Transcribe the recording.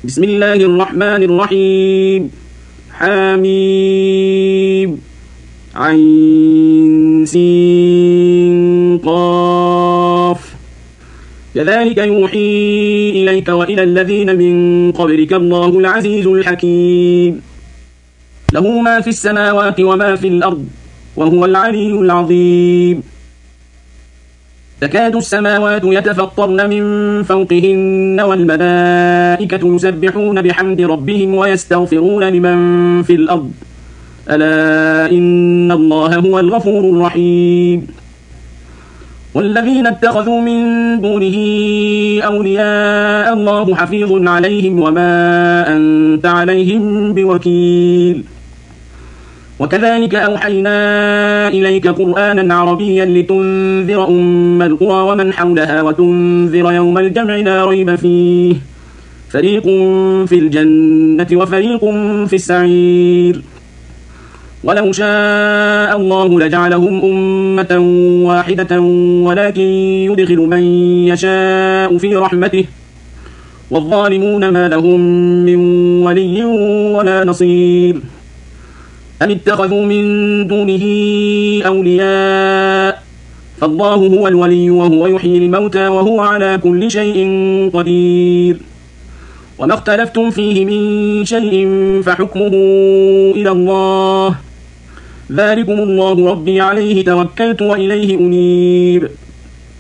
بسم الله الرحمن الرحيم. حميم. عين سين قاف. كذلك يوحي إليك وإلى الذين من قبلك الله العزيز الحكيم. له ما في السماوات وما في الأرض وهو العلي العظيم. تكاد السماوات يتفطرن من فوقهن والملائكة يسبحون بحمد ربهم ويستغفرون لمن في الأرض ألا إن الله هو الغفور الرحيم. والذين اتخذوا من دونه أولياء الله حفيظ عليهم وما أنت عليهم بوكيل. وكذلك أوحينا إليك قرآنا عربيا لتنذر أم القرى ومن حولها وتنذر يوم الجمع لا ريب فيه فريق في الجنة وفريق في السعير. ولو شاء الله لجعلهم أمة واحدة ولكن يدخل من يشاء في رحمته والظالمون ما لهم من ولي ولا نصير. أم اتخذوا من دونه أولياء فالله هو الولي وهو يحيي الموتى وهو على كل شيء قدير. وما اختلفتم فيه من شيء فحكمه إلى الله ذلكم الله ربي عليه توكلت وإليه أنيب.